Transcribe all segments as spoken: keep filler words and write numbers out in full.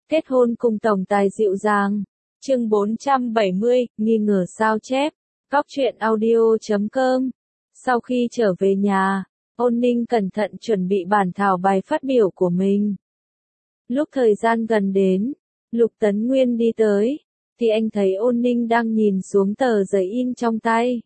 Kết hôn cùng tổng tài dịu dàng. Chương bốn trăm bảy mươi, nghi ngờ sao chép. Góc truyện audio chấm com. Sau khi trở về nhà, Ôn Ninh cẩn thận chuẩn bị bản thảo bài phát biểu của mình. Lúc thời gian gần đến, Lục Tấn Nguyên đi tới, thì anh thấy Ôn Ninh đang nhìn xuống tờ giấy in trong tay.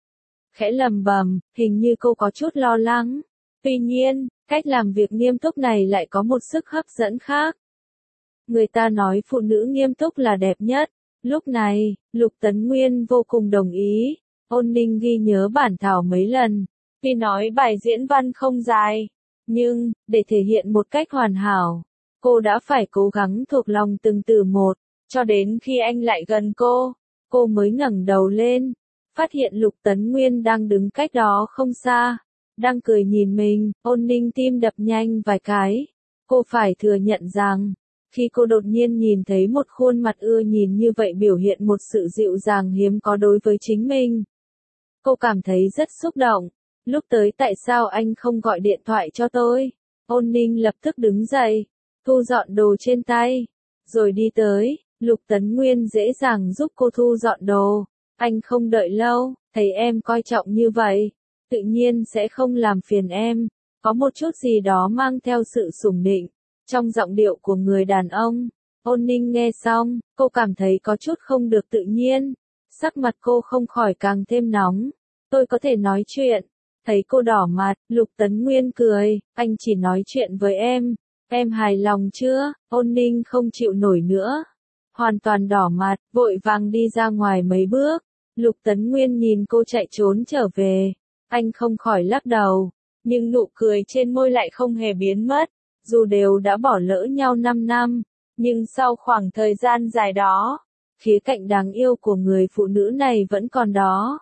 Khẽ lầm bầm, hình như cô có chút lo lắng. Tuy nhiên, cách làm việc nghiêm túc này lại có một sức hấp dẫn khác. Người ta nói phụ nữ nghiêm túc là đẹp nhất. Lúc này, Lục Tấn Nguyên vô cùng đồng ý. Ôn Ninh ghi nhớ bản thảo mấy lần. Tuy nói bài diễn văn không dài, nhưng, để thể hiện một cách hoàn hảo, cô đã phải cố gắng thuộc lòng từng từ một, cho đến khi anh lại gần cô, cô mới ngẩng đầu lên, phát hiện Lục Tấn Nguyên đang đứng cách đó không xa, đang cười nhìn mình. Ôn Ninh tim đập nhanh vài cái. Cô phải thừa nhận rằng, khi cô đột nhiên nhìn thấy một khuôn mặt ưa nhìn như vậy biểu hiện một sự dịu dàng hiếm có đối với chính mình, cô cảm thấy rất xúc động. Lúc tới tại sao anh không gọi điện thoại cho tôi? Ôn Ninh lập tức đứng dậy, thu dọn đồ trên tay, rồi đi tới. Lục Tấn Nguyên dễ dàng giúp cô thu dọn đồ. Anh không đợi lâu, thấy em coi trọng như vậy, tự nhiên sẽ không làm phiền em. Có một chút gì đó mang theo sự sủng nịnh trong giọng điệu của người đàn ông. Ôn Ninh nghe xong, cô cảm thấy có chút không được tự nhiên. Sắc mặt cô không khỏi càng thêm nóng. Tôi có thể nói chuyện. Thấy cô đỏ mặt, Lục Tấn Nguyên cười, anh chỉ nói chuyện với em. Em hài lòng chưa? Ôn Ninh không chịu nổi nữa. Hoàn toàn đỏ mặt, vội vàng đi ra ngoài mấy bước. Lục Tấn Nguyên nhìn cô chạy trốn trở về. Anh không khỏi lắc đầu. Nhưng nụ cười trên môi lại không hề biến mất. Dù đều đã bỏ lỡ nhau năm năm, nhưng sau khoảng thời gian dài đó, khía cạnh đáng yêu của người phụ nữ này vẫn còn đó.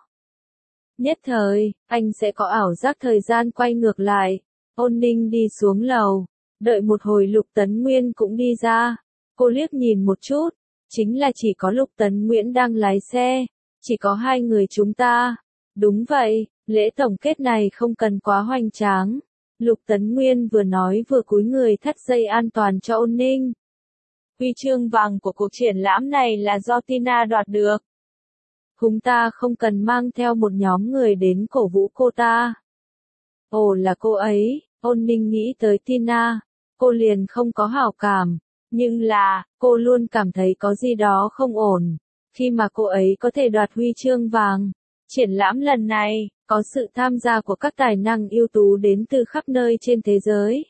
Nhất thời, anh sẽ có ảo giác thời gian quay ngược lại. Ôn Ninh đi xuống lầu, đợi một hồi Lục Tấn Nguyên cũng đi ra. Cô liếc nhìn một chút, chính là chỉ có Lục Tấn Nguyên đang lái xe, chỉ có hai người chúng ta. Đúng vậy, lễ tổng kết này không cần quá hoành tráng. Lục Tấn Nguyên vừa nói vừa cúi người thắt dây an toàn cho Ôn Ninh. Huy chương vàng của cuộc triển lãm này là do Tina đoạt được. Chúng ta không cần mang theo một nhóm người đến cổ vũ cô ta. Ồ là cô ấy. Ôn Ninh nghĩ tới Tina, cô liền không có hảo cảm, nhưng là, cô luôn cảm thấy có gì đó không ổn, khi mà cô ấy có thể đoạt huy chương vàng. Triển lãm lần này, có sự tham gia của các tài năng ưu tú đến từ khắp nơi trên thế giới.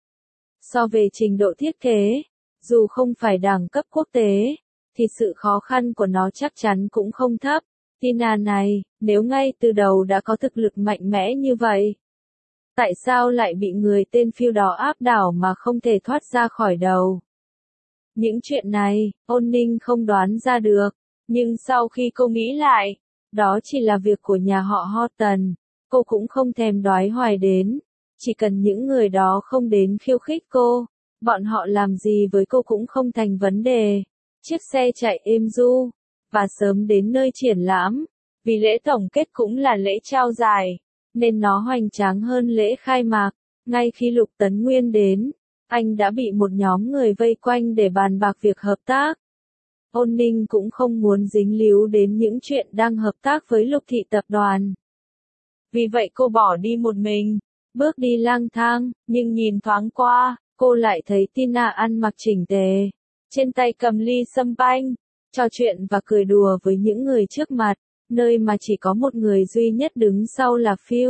So về trình độ thiết kế, dù không phải đẳng cấp quốc tế, thì sự khó khăn của nó chắc chắn cũng không thấp. Tina này, nếu ngay từ đầu đã có thực lực mạnh mẽ như vậy, tại sao lại bị người tên phiêu đó áp đảo mà không thể thoát ra khỏi đầu? Những chuyện này, Ôn Ninh không đoán ra được, nhưng sau khi cô nghĩ lại, đó chỉ là việc của nhà họ Horton, cô cũng không thèm đoái hoài đến. Chỉ cần những người đó không đến khiêu khích cô, bọn họ làm gì với cô cũng không thành vấn đề. Chiếc xe chạy êm du, và sớm đến nơi triển lãm, vì lễ tổng kết cũng là lễ trao giải, nên nó hoành tráng hơn lễ khai mạc. Ngay khi Lục Tấn Nguyên đến, anh đã bị một nhóm người vây quanh để bàn bạc việc hợp tác. Ôn Ninh cũng không muốn dính líu đến những chuyện đang hợp tác với Lục thị tập đoàn. Vì vậy cô bỏ đi một mình, bước đi lang thang, nhưng nhìn thoáng qua, cô lại thấy Tina ăn mặc chỉnh tề, trên tay cầm ly sâm panh, trò chuyện và cười đùa với những người trước mặt, nơi mà chỉ có một người duy nhất đứng sau là Phil.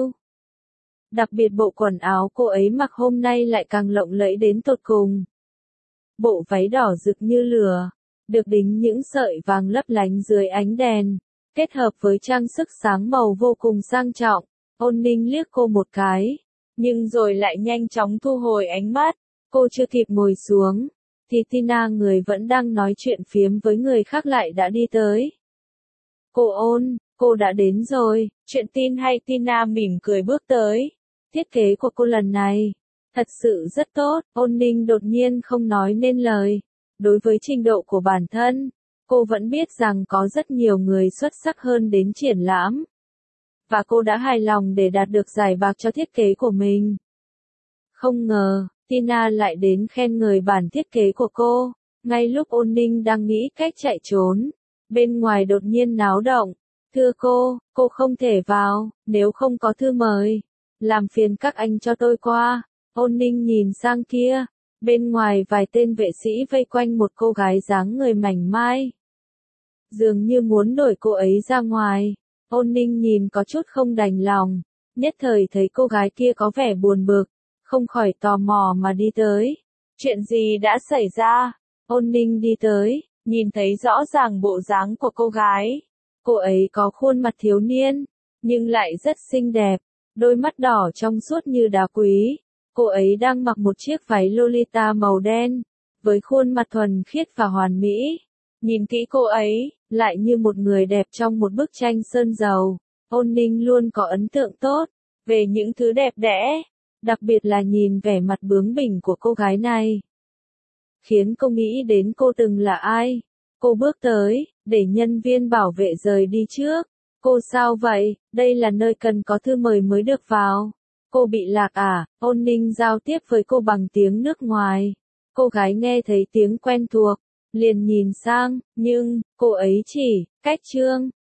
Đặc biệt bộ quần áo cô ấy mặc hôm nay lại càng lộng lẫy đến tột cùng. Bộ váy đỏ rực như lửa, được đính những sợi vàng lấp lánh dưới ánh đèn, kết hợp với trang sức sáng màu vô cùng sang trọng. Ôn Ninh liếc cô một cái, nhưng rồi lại nhanh chóng thu hồi ánh mắt. Cô chưa kịp ngồi xuống, thì Tina người vẫn đang nói chuyện phiếm với người khác lại đã đi tới. Cô Ôn, cô đã đến rồi. Chuyện tin hay? Tina mỉm cười bước tới. Thiết kế của cô lần này, thật sự rất tốt. Ôn Ninh đột nhiên không nói nên lời. Đối với trình độ của bản thân, cô vẫn biết rằng có rất nhiều người xuất sắc hơn đến triển lãm. Và cô đã hài lòng để đạt được giải bạc cho thiết kế của mình. Không ngờ, Tina lại đến khen ngợi bản thiết kế của cô. Ngay lúc Ôn Ninh đang nghĩ cách chạy trốn, bên ngoài đột nhiên náo động. Thưa cô, cô không thể vào, nếu không có thư mời. Làm phiền các anh cho tôi qua. Ôn Ninh nhìn sang kia. Bên ngoài vài tên vệ sĩ vây quanh một cô gái dáng người mảnh mai. Dường như muốn đuổi cô ấy ra ngoài. Ôn Ninh nhìn có chút không đành lòng. Nhất thời thấy cô gái kia có vẻ buồn bực. Không khỏi tò mò mà đi tới. Chuyện gì đã xảy ra? Ôn Ninh đi tới, nhìn thấy rõ ràng bộ dáng của cô gái. Cô ấy có khuôn mặt thiếu niên, nhưng lại rất xinh đẹp. Đôi mắt đỏ trong suốt như đá quý. Cô ấy đang mặc một chiếc váy Lolita màu đen, với khuôn mặt thuần khiết và hoàn mỹ. Nhìn kỹ cô ấy, lại như một người đẹp trong một bức tranh sơn dầu. Ôn Ninh luôn có ấn tượng tốt về những thứ đẹp đẽ, đặc biệt là nhìn vẻ mặt bướng bỉnh của cô gái này. Khiến cô nghĩ đến cô từng là ai. Cô bước tới, để nhân viên bảo vệ rời đi trước. Cô sao vậy, đây là nơi cần có thư mời mới được vào. Cô bị lạc à? Ôn Ninh giao tiếp với cô bằng tiếng nước ngoài. Cô gái nghe thấy tiếng quen thuộc, liền nhìn sang, nhưng, cô ấy chỉ, cách Trương.